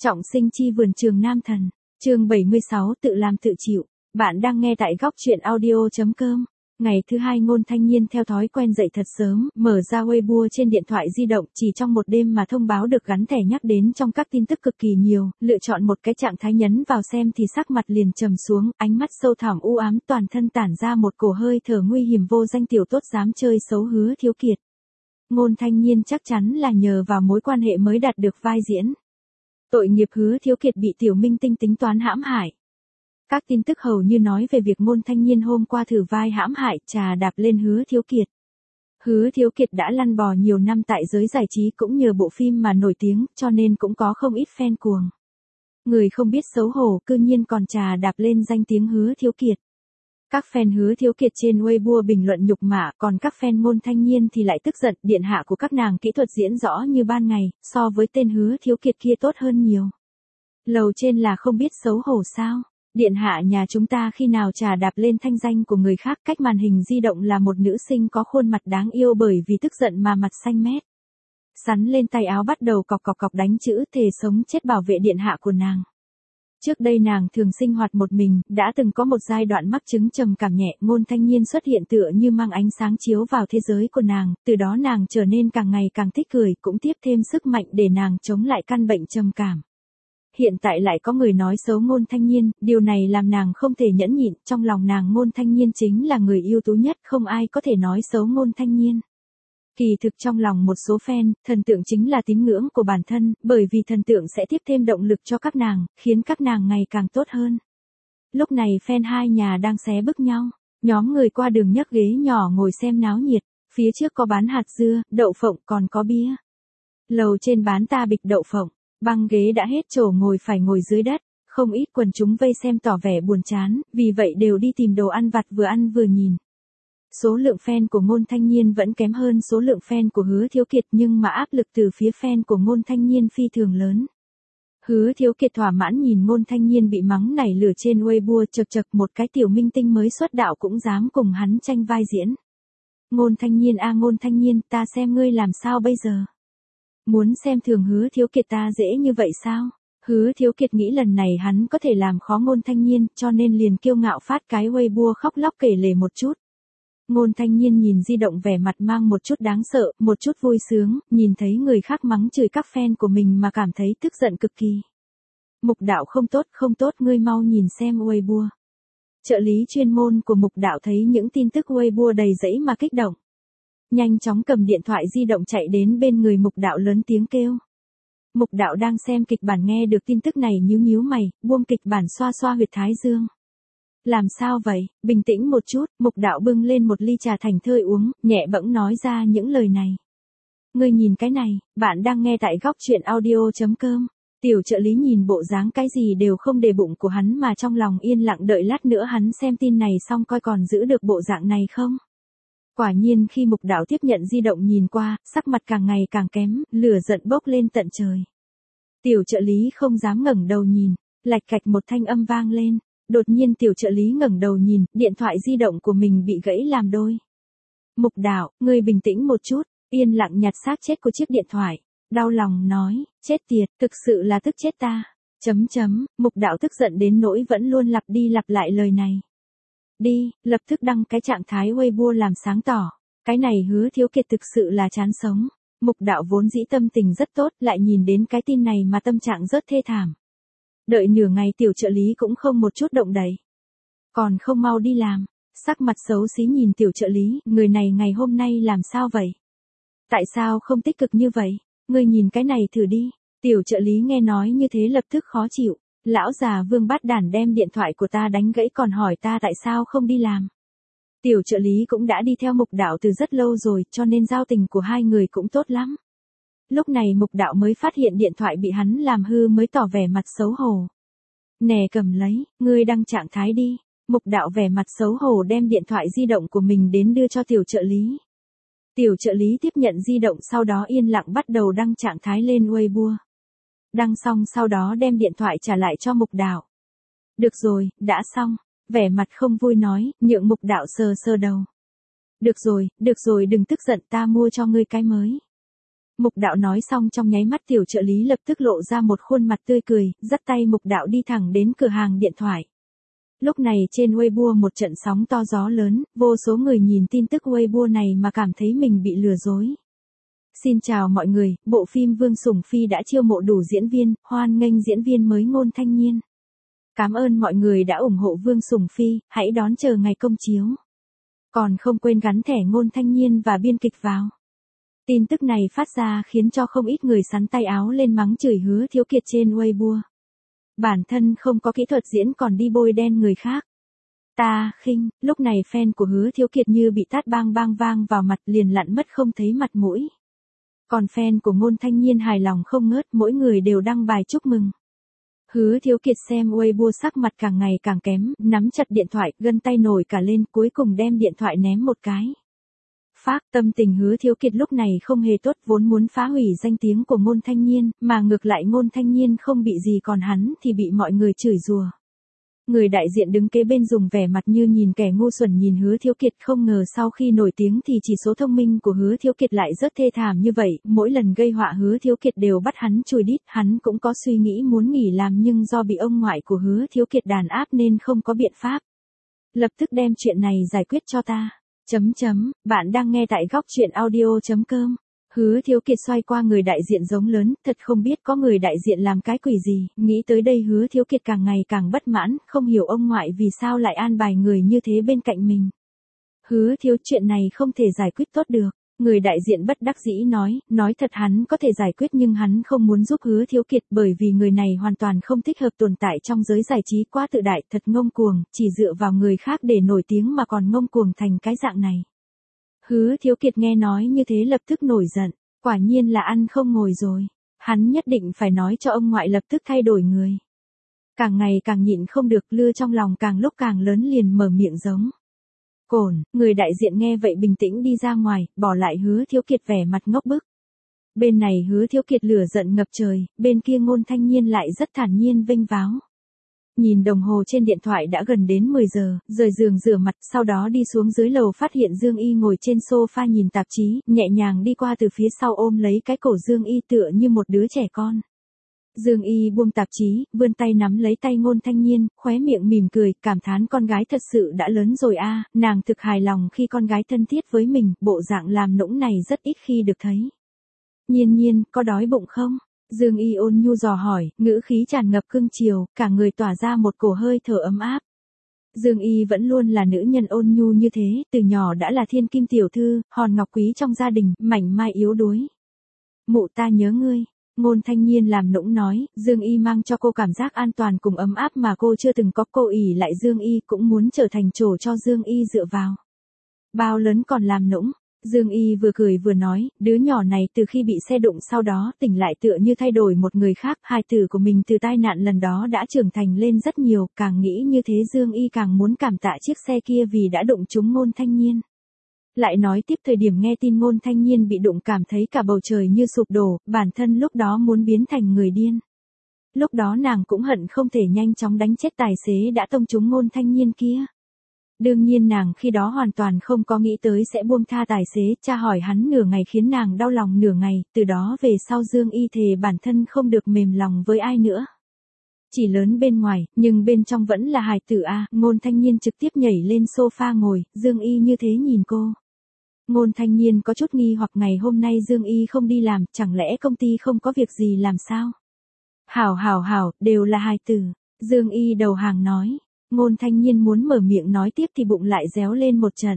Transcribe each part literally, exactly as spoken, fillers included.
Trọng sinh chi vườn trường nam thần, chương bảy mươi sáu tự làm tự chịu. Bạn đang nghe tại góc truyện audio chấm com. Ngày thứ hai Ngôn Thanh Nhiên theo thói quen dậy thật sớm, mở ra Weibo trên điện thoại di động, chỉ trong một đêm mà thông báo được gắn thẻ nhắc đến trong các tin tức cực kỳ nhiều, lựa chọn một cái trạng thái nhấn vào xem thì sắc mặt liền trầm xuống, ánh mắt sâu thẳm u ám, toàn thân tản ra một cổ hơi thở nguy hiểm. Vô danh tiểu tốt dám chơi xấu Hứa Thiếu Kiệt. Ngôn Thanh Nhiên chắc chắn là nhờ vào mối quan hệ mới đạt được vai diễn. Tội nghiệp Hứa Thiếu Kiệt bị tiểu minh tinh tính toán hãm hại. Các tin tức hầu như nói về việc Ngôn Thanh Nhiên hôm qua thử vai hãm hại, trà đạp lên Hứa Thiếu Kiệt. Hứa Thiếu Kiệt đã lăn bò nhiều năm tại giới giải trí, cũng nhờ bộ phim mà nổi tiếng, cho nên cũng có không ít fan cuồng. Người không biết xấu hổ cư nhiên còn trà đạp lên danh tiếng Hứa Thiếu Kiệt. Các fan Hứa Thiếu Kiệt trên Weibo bình luận nhục mạ, còn các fan Ngôn Thanh Nhiên thì lại tức giận. Điện hạ của các nàng kỹ thuật diễn rõ như ban ngày, so với tên Hứa Thiếu Kiệt kia tốt hơn nhiều. Lầu trên là không biết xấu hổ sao? Điện hạ nhà chúng ta khi nào trà đạp lên thanh danh của người khác? Cách màn hình di động là một nữ sinh có khuôn mặt đáng yêu, bởi vì tức giận mà mặt xanh mét. Sắn lên tay áo bắt đầu cọc cọc cọc đánh chữ thề sống chết bảo vệ điện hạ của nàng. Trước đây nàng thường sinh hoạt một mình, đã từng có một giai đoạn mắc chứng trầm cảm nhẹ. Ngôn Thanh Nhiên xuất hiện tựa như mang ánh sáng chiếu vào thế giới của nàng, từ đó nàng trở nên càng ngày càng thích cười, cũng tiếp thêm sức mạnh để nàng chống lại căn bệnh trầm cảm. Hiện tại lại có người nói xấu Ngôn Thanh Nhiên, điều này làm nàng không thể nhẫn nhịn, trong lòng nàng Ngôn Thanh Nhiên chính là người ưu tú nhất, không ai có thể nói xấu Ngôn Thanh Nhiên. Kỳ thực trong lòng một số fan, thần tượng chính là tín ngưỡng của bản thân, bởi vì thần tượng sẽ tiếp thêm động lực cho các nàng, khiến các nàng ngày càng tốt hơn. Lúc này fan hai nhà đang xé bức nhau, nhóm người qua đường nhấc ghế nhỏ ngồi xem náo nhiệt, phía trước có bán hạt dưa, đậu phộng, còn có bia. Lầu trên bán ta bịch đậu phộng, băng ghế đã hết chỗ ngồi phải ngồi dưới đất, không ít quần chúng vây xem tỏ vẻ buồn chán, vì vậy đều đi tìm đồ ăn vặt vừa ăn vừa nhìn. Số lượng fan của Ngôn Thanh Nhiên vẫn kém hơn số lượng fan của Hứa Thiếu Kiệt, nhưng mà áp lực từ phía fan của Ngôn Thanh Nhiên phi thường lớn. Hứa Thiếu Kiệt thỏa mãn nhìn Ngôn Thanh Nhiên bị mắng nảy lửa trên Weibo, chật chật một cái tiểu minh tinh mới xuất đạo cũng dám cùng hắn tranh vai diễn. Ngôn Thanh Nhiên a Ngôn Thanh Nhiên, ta xem ngươi làm sao bây giờ? Muốn xem thường Hứa Thiếu Kiệt ta dễ như vậy sao? Hứa Thiếu Kiệt nghĩ lần này hắn có thể làm khó Ngôn Thanh Nhiên, cho nên liền kiêu ngạo phát cái Weibo khóc lóc kể lể một chút. Ngôn Thanh Nhiên nhìn di động vẻ mặt mang một chút đáng sợ, một chút vui sướng, nhìn thấy người khác mắng chửi các fan của mình mà cảm thấy tức giận cực kỳ. Mục đạo không tốt, không tốt, ngươi mau nhìn xem Weibo. Trợ lý chuyên môn của Mục đạo thấy những tin tức Weibo đầy rẫy mà kích động. Nhanh chóng cầm điện thoại di động chạy đến bên người Mục đạo lớn tiếng kêu. Mục đạo đang xem kịch bản nghe được tin tức này nhíu nhíu mày, buông kịch bản xoa xoa huyệt thái dương. Làm sao vậy, bình tĩnh một chút. Mục đạo bưng lên một ly trà thành thơi uống, nhẹ bẫng nói ra những lời này. Ngươi nhìn cái này, bạn đang nghe tại góc truyện audio chấm com. Tiểu trợ lý nhìn bộ dáng cái gì đều không để bụng của hắn mà trong lòng yên lặng đợi lát nữa hắn xem tin này xong coi còn giữ được bộ dạng này không. Quả nhiên khi Mục đạo tiếp nhận di động nhìn qua, sắc mặt càng ngày càng kém, lửa giận bốc lên tận trời. Tiểu trợ lý không dám ngẩng đầu nhìn, lạch cạch một thanh âm vang lên. Đột nhiên tiểu trợ lý ngẩng đầu nhìn, điện thoại di động của mình bị gãy làm đôi. Mục đạo, ngươi bình tĩnh một chút, yên lặng nhặt xác chết của chiếc điện thoại. Đau lòng nói, chết tiệt, thực sự là tức chết ta. Chấm chấm, Mục đạo tức giận đến nỗi vẫn luôn lặp đi lặp lại lời này. Đi, lập tức đăng cái trạng thái Weibo làm sáng tỏ. Cái này Hứa Thiếu Kiệt thực sự là chán sống. Mục đạo vốn dĩ tâm tình rất tốt, lại nhìn đến cái tin này mà tâm trạng rất thê thảm. Đợi nửa ngày tiểu trợ lý cũng không một chút động đậy. Còn không mau đi làm. Sắc mặt xấu xí nhìn tiểu trợ lý, người này ngày hôm nay làm sao vậy? Tại sao không tích cực như vậy? Ngươi nhìn cái này thử đi. Tiểu trợ lý nghe nói như thế lập tức khó chịu. Lão già Vương Bát Đản đem điện thoại của ta đánh gãy còn hỏi ta tại sao không đi làm. Tiểu trợ lý cũng đã đi theo Mục đạo từ rất lâu rồi, cho nên giao tình của hai người cũng tốt lắm. Lúc này Mục đạo mới phát hiện điện thoại bị hắn làm hư mới tỏ vẻ mặt xấu hổ. Nè cầm lấy, ngươi đăng trạng thái đi. Mục đạo vẻ mặt xấu hổ đem điện thoại di động của mình đến đưa cho tiểu trợ lý. Tiểu trợ lý tiếp nhận di động sau đó yên lặng bắt đầu đăng trạng thái lên Weibo. Đăng xong sau đó đem điện thoại trả lại cho Mục đạo. Được rồi, đã xong. Vẻ mặt không vui nói, nhượng Mục đạo sờ sờ đầu. Được rồi, được rồi đừng tức giận, ta mua cho ngươi cái mới. Mục Đạo nói xong trong nháy mắt tiểu trợ lý lập tức lộ ra một khuôn mặt tươi cười, dắt tay Mục Đạo đi thẳng đến cửa hàng điện thoại. Lúc này trên Weibo một trận sóng to gió lớn, vô số người nhìn tin tức Weibo này mà cảm thấy mình bị lừa dối. Xin chào mọi người, bộ phim Vương Sủng Phi đã chiêu mộ đủ diễn viên, hoan nghênh diễn viên mới Ngôn Thanh Nhiên. Cảm ơn mọi người đã ủng hộ Vương Sủng Phi, hãy đón chờ ngày công chiếu. Còn không quên gắn thẻ Ngôn Thanh Nhiên và biên kịch vào. Tin tức này phát ra khiến cho không ít người sắn tay áo lên mắng chửi Hứa Thiếu Kiệt trên Weibo. Bản thân không có kỹ thuật diễn còn đi bôi đen người khác. Ta khinh, lúc này fan của Hứa Thiếu Kiệt như bị tát bang bang vang vào mặt liền lặn mất không thấy mặt mũi. Còn fan của Ngôn Thanh Nhiên hài lòng không ngớt, mỗi người đều đăng bài chúc mừng. Hứa Thiếu Kiệt xem Weibo sắc mặt càng ngày càng kém, nắm chặt điện thoại, gân tay nổi cả lên, cuối cùng đem điện thoại ném một cái. Phác, tâm tình Hứa Thiếu Kiệt lúc này không hề tốt, vốn muốn phá hủy danh tiếng của Ngôn Thanh Nhiên, mà ngược lại Ngôn Thanh Nhiên không bị gì còn hắn thì bị mọi người chửi rủa. Người đại diện đứng kế bên dùng vẻ mặt như nhìn kẻ ngu xuẩn nhìn Hứa Thiếu Kiệt, không ngờ sau khi nổi tiếng thì chỉ số thông minh của Hứa Thiếu Kiệt lại rất thê thảm như vậy, mỗi lần gây họa Hứa Thiếu Kiệt đều bắt hắn chùi đít, hắn cũng có suy nghĩ muốn nghỉ làm nhưng do bị ông ngoại của Hứa Thiếu Kiệt đàn áp nên không có biện pháp. Lập tức đem chuyện này giải quyết cho ta. Chấm chấm, bạn đang nghe tại góc truyện audio chấm com. Hứa Thiếu Kiệt xoay qua người đại diện giống lớn, thật không biết có người đại diện làm cái quỷ gì, nghĩ tới đây Hứa Thiếu Kiệt càng ngày càng bất mãn, không hiểu ông ngoại vì sao lại an bài người như thế bên cạnh mình. Hứa Thiếu, chuyện này không thể giải quyết tốt được. Người đại diện bất đắc dĩ nói, nói thật hắn có thể giải quyết nhưng hắn không muốn giúp Hứa Thiếu Kiệt bởi vì người này hoàn toàn không thích hợp tồn tại trong giới giải trí, quá tự đại, thật ngông cuồng, chỉ dựa vào người khác để nổi tiếng mà còn ngông cuồng thành cái dạng này. Hứa Thiếu Kiệt nghe nói như thế lập tức nổi giận, quả nhiên là ăn không ngồi rồi, hắn nhất định phải nói cho ông ngoại lập tức thay đổi người. Càng ngày càng nhịn không được, lửa trong lòng càng lúc càng lớn liền mở miệng giống. Cổn, người đại diện nghe vậy bình tĩnh đi ra ngoài, bỏ lại Hứa Thiếu Kiệt vẻ mặt ngốc bức. Bên này Hứa Thiếu Kiệt lửa giận ngập trời, bên kia Ngôn Thanh Nhiên lại rất thản nhiên vênh váo. Nhìn đồng hồ trên điện thoại đã gần đến mười giờ, rời giường rửa mặt, sau đó đi xuống dưới lầu phát hiện Dương Y ngồi trên sofa nhìn tạp chí, nhẹ nhàng đi qua từ phía sau ôm lấy cái cổ Dương Y tựa như một đứa trẻ con. Dương Y buông tạp chí, vươn tay nắm lấy tay Ngôn Thanh Nhiên, khóe miệng mỉm cười, cảm thán con gái thật sự đã lớn rồi a, nàng thực hài lòng khi con gái thân thiết với mình, bộ dạng làm nũng này rất ít khi được thấy. Nhiên Nhiên, có đói bụng không? Dương Y ôn nhu dò hỏi, ngữ khí tràn ngập cưng chiều, cả người tỏa ra một cổ hơi thở ấm áp. Dương Y vẫn luôn là nữ nhân ôn nhu như thế, từ nhỏ đã là thiên kim tiểu thư, hòn ngọc quý trong gia đình, mảnh mai yếu đuối. Mụ ta nhớ ngươi. Ngôn Thanh Nhiên làm nũng nói, Dương Y mang cho cô cảm giác an toàn cùng ấm áp mà cô chưa từng có, cô ỷ lại Dương Y cũng muốn trở thành chỗ cho Dương Y dựa vào. Bao lớn còn làm nũng. Dương Y vừa cười vừa nói, đứa nhỏ này từ khi bị xe đụng sau đó tỉnh lại tựa như thay đổi một người khác, hài tử của mình từ tai nạn lần đó đã trưởng thành lên rất nhiều, càng nghĩ như thế Dương Y càng muốn cảm tạ chiếc xe kia vì đã đụng trúng Ngôn Thanh Nhiên. Lại nói tiếp thời điểm nghe tin Ngôn Thanh Nhiên bị đụng cảm thấy cả bầu trời như sụp đổ, bản thân lúc đó muốn biến thành người điên. Lúc đó nàng cũng hận không thể nhanh chóng đánh chết tài xế đã tông trúng Ngôn Thanh Nhiên kia. Đương nhiên nàng khi đó hoàn toàn không có nghĩ tới sẽ buông tha tài xế, tra hỏi hắn nửa ngày khiến nàng đau lòng nửa ngày, từ đó về sau Dương Y thề bản thân không được mềm lòng với ai nữa. Chỉ lớn bên ngoài, nhưng bên trong vẫn là hài tử a. Ngôn Thanh Nhiên trực tiếp nhảy lên sofa ngồi, Dương Y như thế nhìn cô. Ngôn Thanh Nhiên có chút nghi hoặc ngày hôm nay Dương Y không đi làm, chẳng lẽ công ty không có việc gì làm sao? Hảo hảo hảo, đều là hài tử. Dương Y đầu hàng nói. Ngôn Thanh Nhiên muốn mở miệng nói tiếp thì bụng lại réo lên một trận.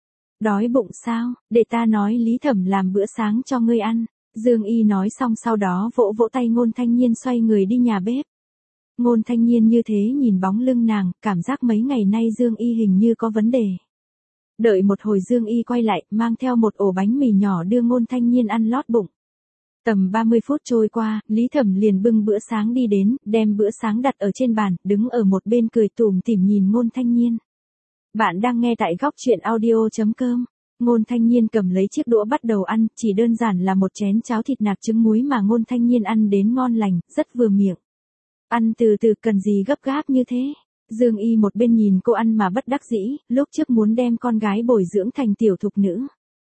Đói bụng sao, để ta nói Lý Thẩm làm bữa sáng cho ngươi ăn. Dương Y nói xong sau đó vỗ vỗ tay Ngôn Thanh Nhiên xoay người đi nhà bếp. Ngôn Thanh Nhiên như thế nhìn bóng lưng nàng, cảm giác mấy ngày nay Dương Y hình như có vấn đề. Đợi một hồi Dương Y quay lại, mang theo một ổ bánh mì nhỏ đưa Ngôn Thanh Nhiên ăn lót bụng. Tầm ba mươi phút trôi qua, Lý Thẩm liền bưng bữa sáng đi đến, đem bữa sáng đặt ở trên bàn, đứng ở một bên cười tủm tỉm nhìn Ngôn Thanh Nhiên. Bạn đang nghe tại góc truyện audio chấm com. Ngôn Thanh Nhiên cầm lấy chiếc đũa bắt đầu ăn, chỉ đơn giản là một chén cháo thịt nạc trứng muối mà Ngôn Thanh Nhiên ăn đến ngon lành, rất vừa miệng. Ăn từ từ, cần gì gấp gáp như thế. Dương Y một bên nhìn cô ăn mà bất đắc dĩ, lúc trước muốn đem con gái bồi dưỡng thành tiểu thục nữ.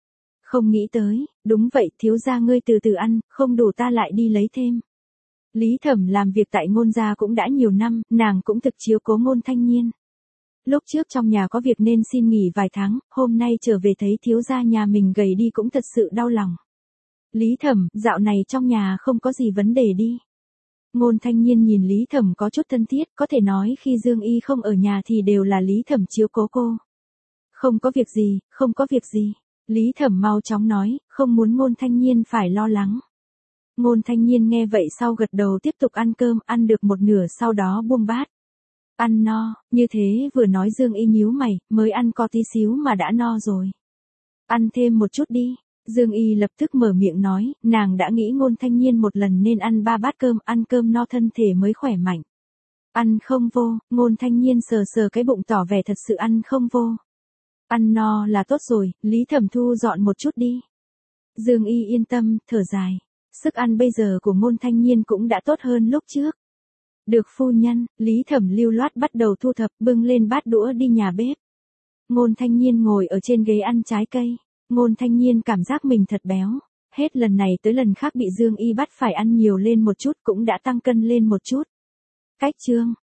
Không nghĩ tới, đúng vậy, thiếu gia ngươi từ từ ăn, không đủ ta lại đi lấy thêm. Lý Thẩm làm việc tại Ngôn gia cũng đã nhiều năm, nàng cũng thực chiếu cố Ngôn Thanh Nhiên. Lúc trước trong nhà có việc nên xin nghỉ vài tháng, hôm nay trở về thấy thiếu gia nhà mình gầy đi cũng thật sự đau lòng. Lý Thẩm, dạo này trong nhà không có gì vấn đề đi. Ngôn Thanh Nhiên nhìn Lý Thẩm có chút thân thiết, có thể nói khi Dương Y không ở nhà thì đều là Lý Thẩm chiếu cố cô. Không có việc gì, không có việc gì. Lý Thẩm mau chóng nói, không muốn Ngôn Thanh Nhiên phải lo lắng. Ngôn Thanh Nhiên nghe vậy sau gật đầu tiếp tục ăn cơm, ăn được một nửa sau đó buông bát. Ăn no, như thế vừa nói Dương Y nhíu mày, mới ăn có tí xíu mà đã no rồi. Ăn thêm một chút đi. Dương Y lập tức mở miệng nói, nàng đã nghĩ Ngôn Thanh Nhiên một lần nên ăn ba bát cơm, ăn cơm no thân thể mới khỏe mạnh. Ăn không vô, Ngôn Thanh Nhiên sờ sờ cái bụng tỏ vẻ thật sự ăn không vô. Ăn no là tốt rồi, Lý Thẩm thu dọn một chút đi. Dương Y yên tâm, thở dài. Sức ăn bây giờ của Ngôn Thanh Nhiên cũng đã tốt hơn lúc trước. Được phu nhân, Lý Thẩm lưu loát bắt đầu thu thập, bưng lên bát đũa đi nhà bếp. Ngôn Thanh Nhiên ngồi ở trên ghế ăn trái cây. Ngôn Thanh Nhiên cảm giác mình thật béo. Hết lần này tới lần khác bị Dương Y bắt phải ăn nhiều lên một chút cũng đã tăng cân lên một chút. Cách chương